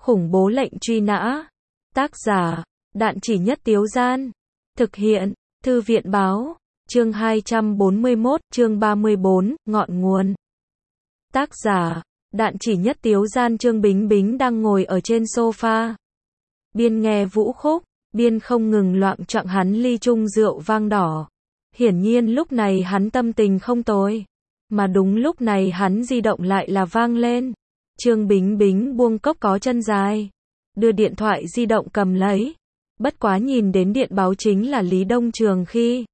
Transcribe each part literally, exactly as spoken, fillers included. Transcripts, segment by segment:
Khủng bố lệnh truy nã. Tác giả, Đạn Chỉ Nhất Tiếu Gian. Thực hiện, Thư viện Báo. Chương hai trăm bốn mươi mốt, chương ba mươi bốn, ngọn nguồn. Tác giả, Đạn Chỉ Nhất Tiếu Gian. Trương Bính Bính đang ngồi ở trên sofa. Biên nghe vũ khúc, biên không ngừng loạng choạng hắn ly chung rượu vang đỏ. Hiển nhiên lúc này hắn tâm tình không tồi. Mà đúng lúc này hắn di động lại là vang lên. Trương Bính Bính buông cốc có chân dài. Đưa điện thoại di động cầm lấy. Bất quá nhìn đến điện báo chính là Lý Đông Trường khi.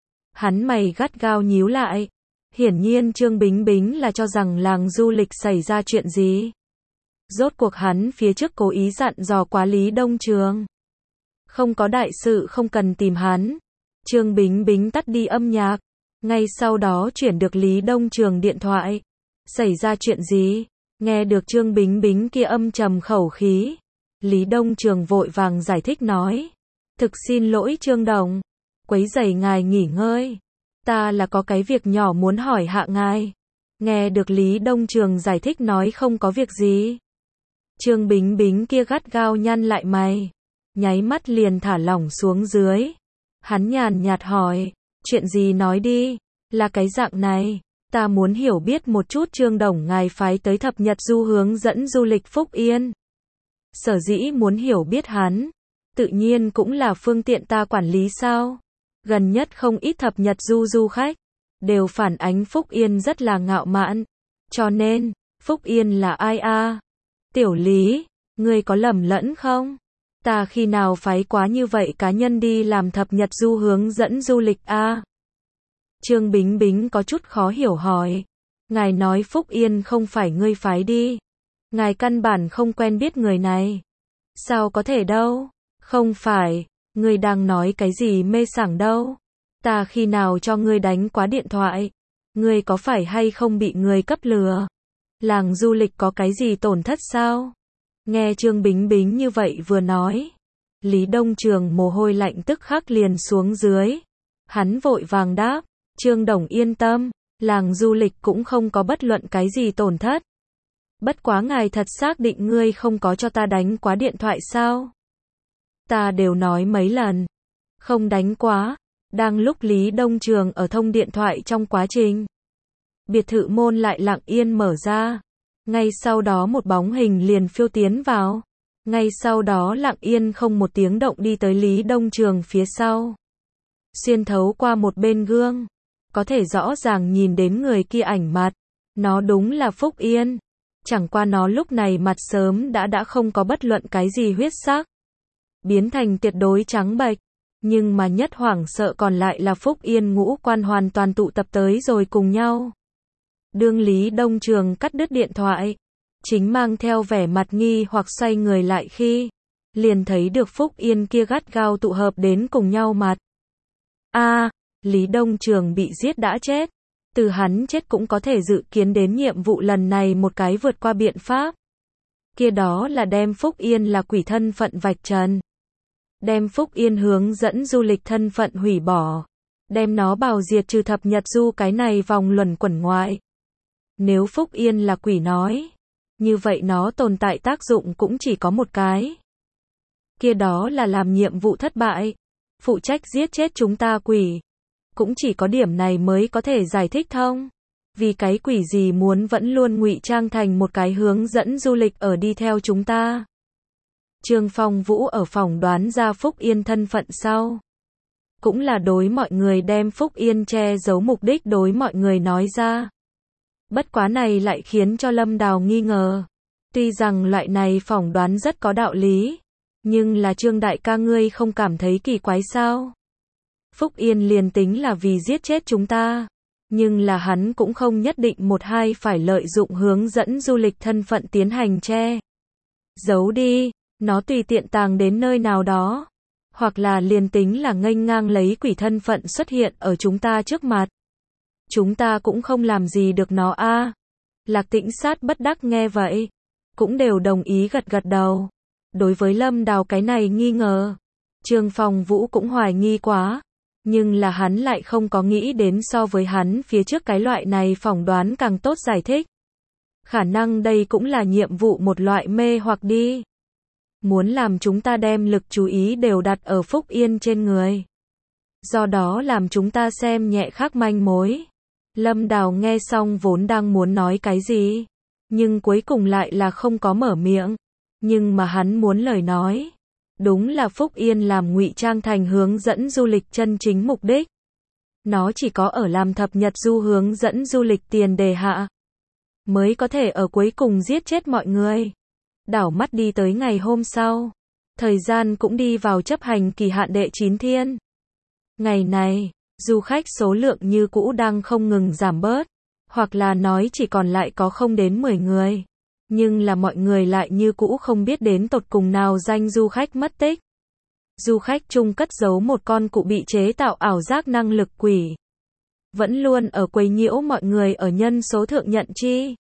Hắn mày gắt gao nhíu lại. Hiển nhiên Trương Bính Bính là cho rằng làng du lịch xảy ra chuyện gì. Rốt cuộc hắn phía trước cố ý dặn dò quá Lý Đông Trường. Không có đại sự không cần tìm hắn. Trương Bính Bính tắt đi âm nhạc. Ngay sau đó chuyển được Lý Đông Trường điện thoại. Xảy ra chuyện gì? Nghe được Trương Bính Bính kia âm trầm khẩu khí. Lý Đông Trường vội vàng giải thích nói. Thực xin lỗi Trương Đồng. Quấy rầy ngài nghỉ ngơi. Ta là có cái việc nhỏ muốn hỏi hạ ngài. Nghe được Lý Đông Trường giải thích nói không có việc gì. Trương Bính Bính kia gắt gao nhăn lại mày. Nháy mắt liền thả lỏng xuống dưới. Hắn nhàn nhạt hỏi. Chuyện gì nói đi. Là cái dạng này. Ta muốn hiểu biết một chút Trương Đồng ngài phái tới thập nhật du hướng dẫn du lịch Phúc Yên. Sở dĩ muốn hiểu biết hắn. Tự nhiên cũng là phương tiện ta quản lý sao. Gần nhất không ít thập nhật du du khách. Đều phản ánh Phúc Yên rất là ngạo mạn. Cho nên, Phúc Yên là ai a? Tiểu Lý, ngươi có lầm lẫn không? Ta khi nào phái quá như vậy cá nhân đi làm thập nhật du hướng dẫn du lịch a? Trương Bính Bính có chút khó hiểu hỏi. Ngài nói Phúc Yên không phải ngươi phái đi. Ngài căn bản không quen biết người này. Sao có thể đâu? Không phải, ngươi đang nói cái gì mê sảng đâu. Ta khi nào cho ngươi đánh quá điện thoại? Ngươi có phải hay không bị người cấp lừa? Làng du lịch có cái gì tổn thất sao? Nghe Trương Bính Bính như vậy vừa nói. Lý Đông Trường mồ hôi lạnh tức khắc liền xuống dưới. Hắn vội vàng đáp. Trương Đồng yên tâm, làng du lịch cũng không có bất luận cái gì tổn thất. Bất quá ngài thật xác định ngươi không có cho ta đánh quá điện thoại sao? Ta đều nói mấy lần. Không đánh quá. Đang lúc Lý Đông Trường ở thông điện thoại trong quá trình. Biệt thự môn lại lặng yên mở ra. Ngay sau đó một bóng hình liền phiêu tiến vào. Ngay sau đó lặng yên không một tiếng động đi tới Lý Đông Trường phía sau. Xuyên thấu qua một bên gương. Có thể rõ ràng nhìn đến người kia ảnh mặt. Nó đúng là Phúc Yên. Chẳng qua nó lúc này mặt sớm đã đã không có bất luận cái gì huyết sắc. Biến thành tuyệt đối trắng bệch. Nhưng mà nhất hoảng sợ còn lại là Phúc Yên ngũ quan hoàn toàn tụ tập tới rồi cùng nhau. Đương Lý Đông Trường cắt đứt điện thoại. Chính mang theo vẻ mặt nghi hoặc xoay người lại khi. Liền thấy được Phúc Yên kia gắt gao tụ hợp đến cùng nhau mặt. A, Lý Đông Trường bị giết đã chết. Từ hắn chết cũng có thể dự kiến đến nhiệm vụ lần này một cái vượt qua biện pháp. Kia đó là đem Phúc Yên là quỷ thân phận vạch trần. Đem Phúc Yên hướng dẫn du lịch thân phận hủy bỏ. Đem nó bào diệt trừ thập nhật du cái này vòng luẩn quẩn ngoại. Nếu Phúc Yên là quỷ nói. Như vậy nó tồn tại tác dụng cũng chỉ có một cái. Kia đó là làm nhiệm vụ thất bại. Phụ trách giết chết chúng ta quỷ. Cũng chỉ có điểm này mới có thể giải thích thông. Vì cái quỷ gì muốn vẫn luôn ngụy trang thành một cái hướng dẫn du lịch ở đi theo chúng ta. Trương Phong Vũ ở phòng đoán ra Phúc Yên thân phận sau. Cũng là đối mọi người đem Phúc Yên che giấu mục đích đối mọi người nói ra. Bất quá này lại khiến cho Lâm Đào nghi ngờ. Tuy rằng loại này phỏng đoán rất có đạo lý. Nhưng là Trương đại ca ngươi không cảm thấy kỳ quái sao? Phúc Yên liền tính là vì giết chết chúng ta. Nhưng là hắn cũng không nhất định một hai phải lợi dụng hướng dẫn du lịch thân phận tiến hành che. Giấu đi, nó tùy tiện tàng đến nơi nào đó. Hoặc là liền tính là nghênh ngang lấy quỷ thân phận xuất hiện ở chúng ta trước mặt. Chúng ta cũng không làm gì được nó a. Lạc Tĩnh Sát bất đắc nghe vậy. Cũng đều đồng ý gật gật đầu. Đối với Lâm Đào cái này nghi ngờ. Trương Phong Vũ cũng hoài nghi quá. Nhưng là hắn lại không có nghĩ đến so với hắn phía trước cái loại này phỏng đoán càng tốt giải thích. Khả năng đây cũng là nhiệm vụ một loại mê hoặc đi. muốn làm chúng ta đem lực chú ý đều đặt ở Phúc Yên trên người. Do đó làm chúng ta xem nhẹ khác manh mối. Lâm Đào nghe xong vốn đang muốn nói cái gì, nhưng cuối cùng lại là không có mở miệng. Nhưng mà hắn muốn lời nói. Đúng là Phúc Yên làm ngụy trang thành hướng dẫn du lịch chân chính mục đích. Nó chỉ có ở làm thập nhật du hướng dẫn du lịch tiền đề hạ, mới có thể ở cuối cùng giết chết mọi người. Đảo mắt đi tới ngày hôm sau. Thời gian cũng đi vào chấp hành kỳ hạn đệ chín thiên. Ngày này, du khách số lượng như cũ đang không ngừng giảm bớt, hoặc là nói chỉ còn lại có không đến mười người. Nhưng là mọi người lại như cũ không biết đến tột cùng nào danh du khách mất tích. Du khách chung cất giấu một con cụ bị chế tạo ảo giác năng lực quỷ. Vẫn luôn ở quấy nhiễu mọi người ở nhân số thượng nhận chi.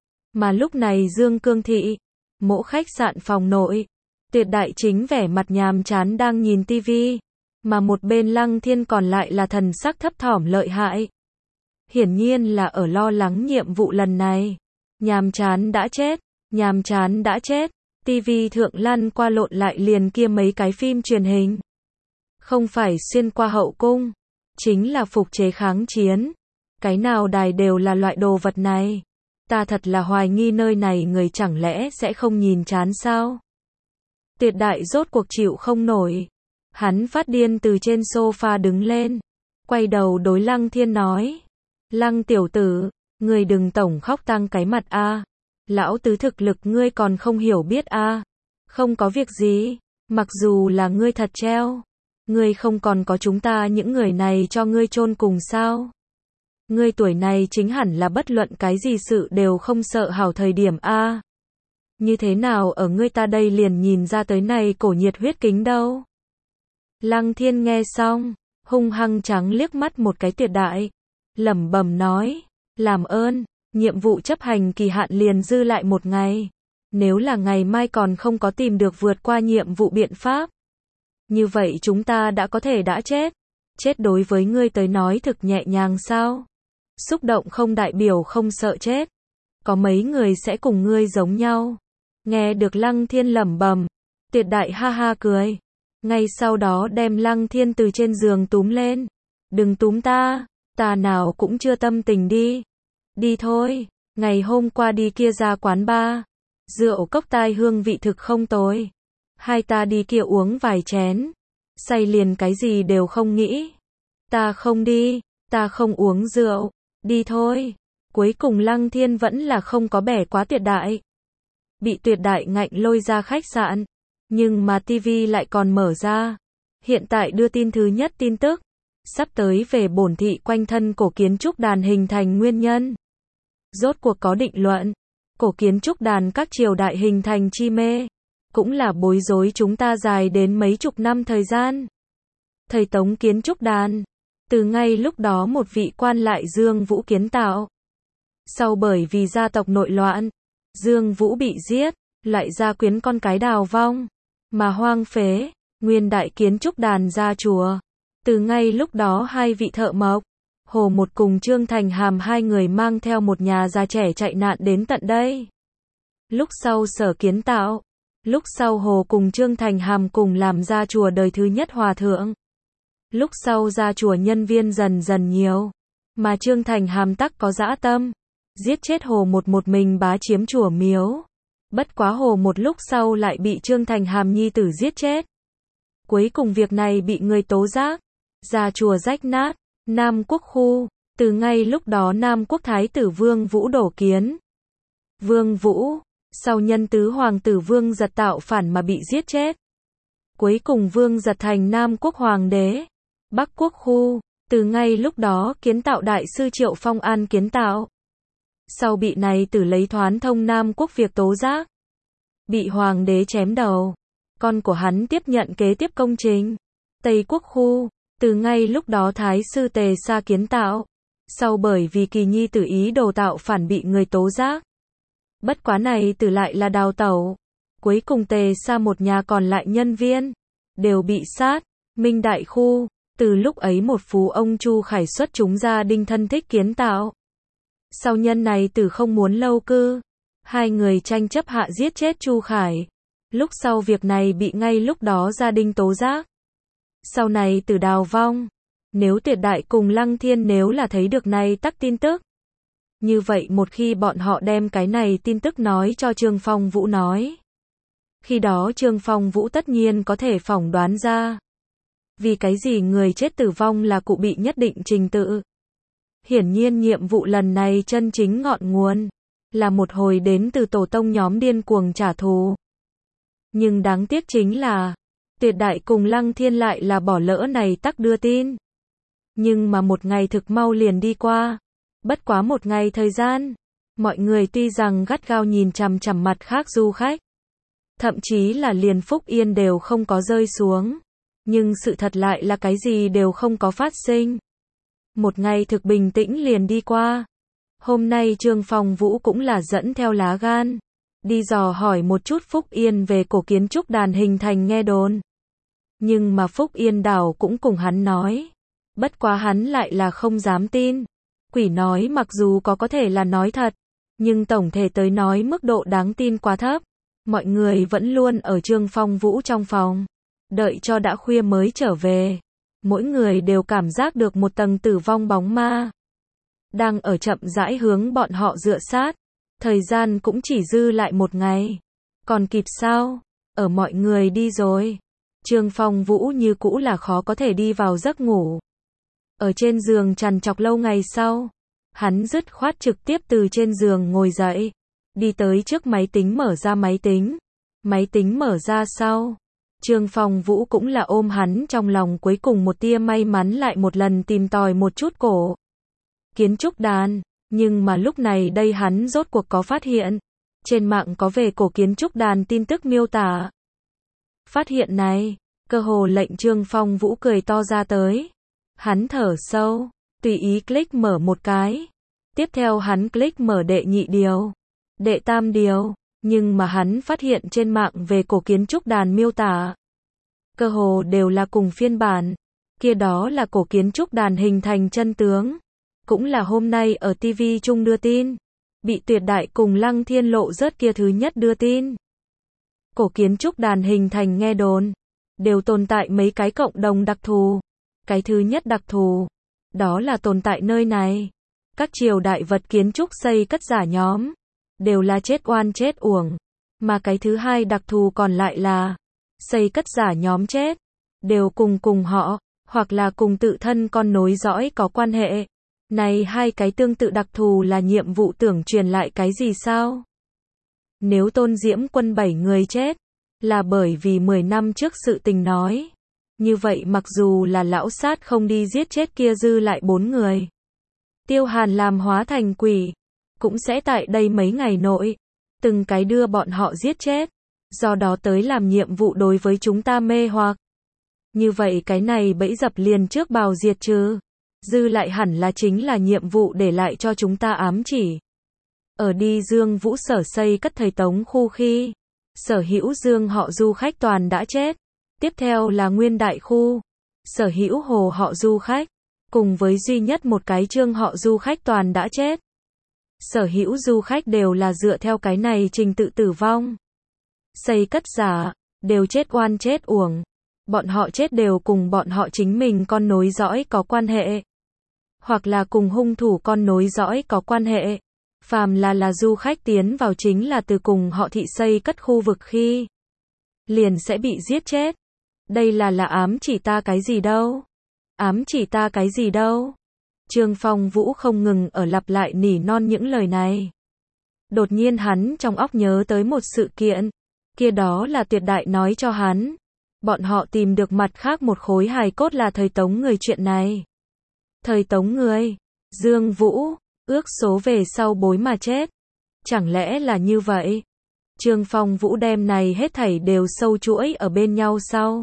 Mà lúc này Dương Cương Thị, mỗ khách sạn phòng nội, Tuyệt Đại chính vẻ mặt nhàm chán đang nhìn tivi. Mà một bên Lăng Thiên còn lại là thần sắc thấp thỏm lợi hại. Hiển nhiên là ở lo lắng nhiệm vụ lần này. Nhàm chán đã chết, nhàm chán đã chết. Tivi thượng lăn qua lộn lại liền kia mấy cái phim truyền hình. Không phải xuyên qua hậu cung, chính là phục chế kháng chiến. Cái nào đài đều là loại đồ vật này. Ta thật là hoài nghi nơi này người chẳng lẽ sẽ không nhìn chán sao? Tuyệt Đại rốt cuộc chịu không nổi. Hắn phát điên từ trên sofa đứng lên, quay đầu đối Lăng Thiên nói. Lăng tiểu tử, ngươi đừng tổng khóc tăng cái mặt a. Lão tứ thực lực ngươi còn không hiểu biết a. Không có việc gì, mặc dù là ngươi thật treo, ngươi không còn có chúng ta những người này cho ngươi chôn cùng sao? Ngươi tuổi này chính hẳn là bất luận cái gì sự đều không sợ hảo thời điểm a. Như thế nào ở ngươi ta đây liền nhìn ra tới này cổ nhiệt huyết kính đâu? Lăng Thiên nghe xong, hung hăng trắng liếc mắt một cái Tuyệt Đại, lẩm bẩm nói, làm ơn, nhiệm vụ chấp hành kỳ hạn liền dư lại một ngày. Nếu là ngày mai còn không có tìm được vượt qua nhiệm vụ biện pháp, như vậy chúng ta đã có thể đã chết. Chết đối với ngươi tới nói thực nhẹ nhàng sao? Xúc động không đại biểu không sợ chết. Có mấy người sẽ cùng ngươi giống nhau. Nghe được Lăng Thiên lẩm bẩm, Tuyệt Đại ha ha cười. Ngay sau đó đem Lăng Thiên từ trên giường túm lên. Đừng túm ta, ta nào cũng chưa tâm tình đi. Đi thôi, ngày hôm qua đi kia ra quán bar. Rượu cốc tai hương vị thực không tồi. Hai ta đi kia uống vài chén. Say liền cái gì đều không nghĩ. Ta không đi, ta không uống rượu. Đi thôi. Cuối cùng Lăng Thiên vẫn là không có bẻ quá Tuyệt Đại. Bị Tuyệt Đại ngạnh lôi ra khách sạn. Nhưng mà tivi lại còn mở ra. Hiện tại đưa tin thứ nhất tin tức. Sắp tới về bổn thị quanh thân cổ kiến trúc đàn hình thành nguyên nhân. Rốt cuộc có định luận. Cổ kiến trúc đàn các triều đại hình thành chi mê. Cũng là bối rối chúng ta dài đến mấy chục năm thời gian. Thầy Tống kiến trúc đàn. Từ ngay lúc đó một vị quan lại Dương Vũ kiến tạo. Sau bởi vì gia tộc nội loạn, Dương Vũ bị giết, lại gia quyến con cái đào vong. Mà hoang phế, nguyên đại kiến trúc đàn ra chùa. Từ ngay lúc đó hai vị thợ mộc, Hồ Một cùng Trương Thành Hàm hai người mang theo một nhà già trẻ chạy nạn đến tận đây. Lúc sau Sở kiến tạo, lúc sau Hồ cùng Trương Thành Hàm cùng làm ra chùa đời thứ nhất hòa thượng. Lúc sau ra chùa nhân viên dần dần nhiều, mà Trương Thành Hàm tắc có dã tâm, giết chết Hồ Một một mình bá chiếm chùa miếu. Bất quá Hồ Một lúc sau lại bị Trương Thành Hàm nhi tử giết chết. Cuối cùng việc này bị người tố giác, ra chùa rách nát. Nam Quốc khu, từ ngay lúc đó Nam Quốc thái tử Vương Vũ đổ kiến. Vương Vũ, sau nhân tứ hoàng tử Vương Giật tạo phản mà bị giết chết. Cuối cùng Vương Giật thành Nam Quốc hoàng đế. Bắc Quốc khu, từ ngay lúc đó kiến tạo đại sư Triệu Phong An kiến tạo. Sau bị này tử lấy thoán thông Nam Quốc việc tố giác. Bị hoàng đế chém đầu. Con của hắn tiếp nhận kế tiếp công trình. Tây Quốc khu, từ ngay lúc đó thái sư Tề Sa kiến tạo. Sau bởi vì kỳ nhi tử ý đồ tạo phản bị người tố giác. Bất quá này tử lại là đào tẩu. Cuối cùng Tề Sa một nhà còn lại nhân viên đều bị sát. Minh Đại khu, từ lúc ấy một phú ông Chu Khải xuất chúng gia đình thân thích kiến tạo. Sau nhân này tử không muốn lâu cư, hai người tranh chấp hạ giết chết Chu Khải. Lúc sau việc này bị ngay lúc đó gia đình tố giác. Sau này Tử Đào vong, nếu Tuyệt Đại cùng Lăng Thiên nếu là thấy được này tắc tin tức. Như vậy một khi bọn họ đem cái này tin tức nói cho Trương Phong Vũ nói. Khi đó Trương Phong Vũ tất nhiên có thể phỏng đoán ra. Vì cái gì người chết tử vong là cụ bị nhất định trình tự. Hiển nhiên nhiệm vụ lần này chân chính ngọn nguồn. Là một hồi đến từ tổ tông nhóm điên cuồng trả thù. Nhưng đáng tiếc chính là. Tuyệt Đại cùng Lăng Thiên lại là bỏ lỡ này tắc đưa tin. Nhưng mà một ngày thực mau liền đi qua. Bất quá một ngày thời gian. Mọi người tuy rằng gắt gao nhìn chằm chằm mặt khác du khách. Thậm chí là liền Phúc Yên đều không có rơi xuống. Nhưng sự thật lại là cái gì đều không có phát sinh. Một ngày thực bình tĩnh liền đi qua. Hôm nay Trương Phong Vũ cũng là dẫn theo lá gan. Đi dò hỏi một chút Phúc Yên về cổ kiến trúc đàn hình thành nghe đồn. Nhưng mà Phúc Yên đảo cũng cùng hắn nói. Bất quá hắn lại là không dám tin. Quỷ nói mặc dù có có thể là nói thật. Nhưng tổng thể tới nói mức độ đáng tin quá thấp. Mọi người vẫn luôn ở Trương Phong Vũ trong phòng. Đợi cho đã khuya mới trở về. Mỗi người đều cảm giác được một tầng tử vong bóng ma. Đang ở chậm rãi hướng bọn họ dựa sát. Thời gian cũng chỉ dư lại một ngày. Còn kịp sao? Ở mọi người đi rồi. Trương Phong Vũ như cũ là khó có thể đi vào giấc ngủ. Ở trên giường trằn trọc lâu ngày sau. Hắn dứt khoát trực tiếp từ trên giường ngồi dậy. Đi tới trước máy tính mở ra máy tính. Máy tính mở ra sau. Trương Phong Vũ cũng là ôm hắn trong lòng cuối cùng một tia may mắn lại một lần tìm tòi một chút cổ kiến trúc đàn. Nhưng mà lúc này đây hắn rốt cuộc có phát hiện. Trên mạng có về cổ kiến trúc đàn tin tức miêu tả. Phát hiện này, cơ hồ lệnh Trương Phong Vũ cười to ra tới. Hắn thở sâu, tùy ý click mở một cái. Tiếp theo hắn click mở đệ nhị điều, đệ tam điều. Nhưng mà hắn phát hiện trên mạng về cổ kiến trúc đàn miêu tả. Cơ hồ đều là cùng phiên bản. Kia đó là cổ kiến trúc đàn hình thành chân tướng. Cũng là hôm nay ở ti vi chung đưa tin. Bị Tuyệt Đại cùng Lăng Thiên lộ rớt kia thứ nhất đưa tin. Cổ kiến trúc đàn hình thành nghe đồn. Đều tồn tại mấy cái cộng đồng đặc thù. Cái thứ nhất đặc thù. Đó là tồn tại nơi này. Các triều đại vật kiến trúc xây cất giả nhóm. Đều là chết oan chết uổng. Mà cái thứ hai đặc thù còn lại là. Xây cất giả nhóm chết. Đều cùng cùng họ. Hoặc là cùng tự thân con nối dõi có quan hệ. Này hai cái tương tự đặc thù là nhiệm vụ tưởng truyền lại cái gì sao? Nếu Tôn Diễm Quân bảy người chết. Là bởi vì mười năm trước sự tình nói. Như vậy mặc dù là lão sát không đi giết chết kia dư lại bốn người. Tiêu Hàn làm hóa thành quỷ. Cũng sẽ tại đây mấy ngày nội. Từng cái đưa bọn họ giết chết. Do đó tới làm nhiệm vụ đối với chúng ta mê hoặc. Như vậy cái này bẫy dập liền trước bào diệt trừ. Dư lại hẳn là chính là nhiệm vụ để lại cho chúng ta ám chỉ. Ở đi Dương Vũ sở xây cất thời Tống khu khi. Sở hữu Dương họ du khách toàn đã chết. Tiếp theo là Nguyên Đại khu. Sở hữu Hồ họ du khách. Cùng với duy nhất một cái Trương họ du khách toàn đã chết. Sở hữu du khách đều là dựa theo cái này trình tự tử vong. Xây cất giả. Đều chết oan chết uổng. Bọn họ chết đều cùng bọn họ chính mình con nối dõi có quan hệ. Hoặc là cùng hung thủ con nối dõi có quan hệ. Phàm là là du khách tiến vào chính là từ cùng họ thị xây cất khu vực khi. Liền sẽ bị giết chết. Đây là là ám chỉ ta cái gì đâu. Ám chỉ ta cái gì đâu. Trương Phong Vũ không ngừng ở lặp lại nỉ non những lời này. Đột nhiên hắn trong óc nhớ tới một sự kiện. Kia đó là Tuyệt Đại nói cho hắn. Bọn họ tìm được mặt khác một khối hài cốt là thời Tống người chuyện này. Thời Tống người. Dương Vũ. Ước số về sau bối mà chết. Chẳng lẽ là như vậy? Trương Phong Vũ đem này hết thảy đều sâu chuỗi ở bên nhau sau.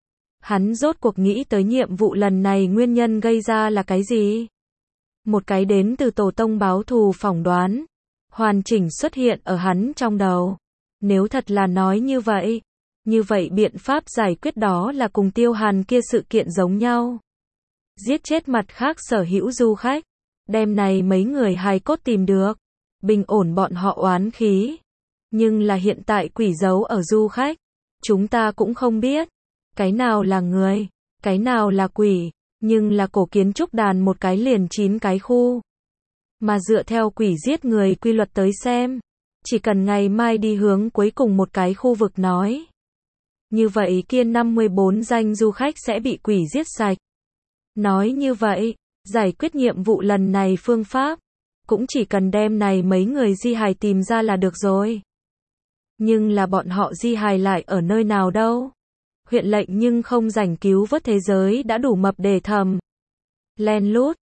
Hắn rốt cuộc nghĩ tới nhiệm vụ lần này nguyên nhân gây ra là cái gì? Một cái đến từ tổ tông báo thù phỏng đoán. Hoàn chỉnh xuất hiện ở hắn trong đầu. Nếu thật là nói như vậy. Như vậy biện pháp giải quyết đó là cùng Tiêu Hàn kia sự kiện giống nhau. Giết chết mặt khác sở hữu du khách. Đem này mấy người hài cốt tìm được. Bình ổn bọn họ oán khí. Nhưng là hiện tại quỷ giấu ở du khách. Chúng ta cũng không biết. Cái nào là người, cái nào là quỷ. Nhưng là cổ kiến trúc đàn một cái liền chín cái khu. Mà dựa theo quỷ giết người quy luật tới xem. Chỉ cần ngày mai đi hướng cuối cùng một cái khu vực nói. Như vậy kia năm mươi bốn danh du khách sẽ bị quỷ giết sạch. Nói như vậy, giải quyết nhiệm vụ lần này phương pháp. Cũng chỉ cần đem này mấy người di hài tìm ra là được rồi. Nhưng là bọn họ di hài lại ở nơi nào đâu? Huyện lệnh nhưng không rảnh cứu vớt thế giới đã đủ mập để thầm. Len lút,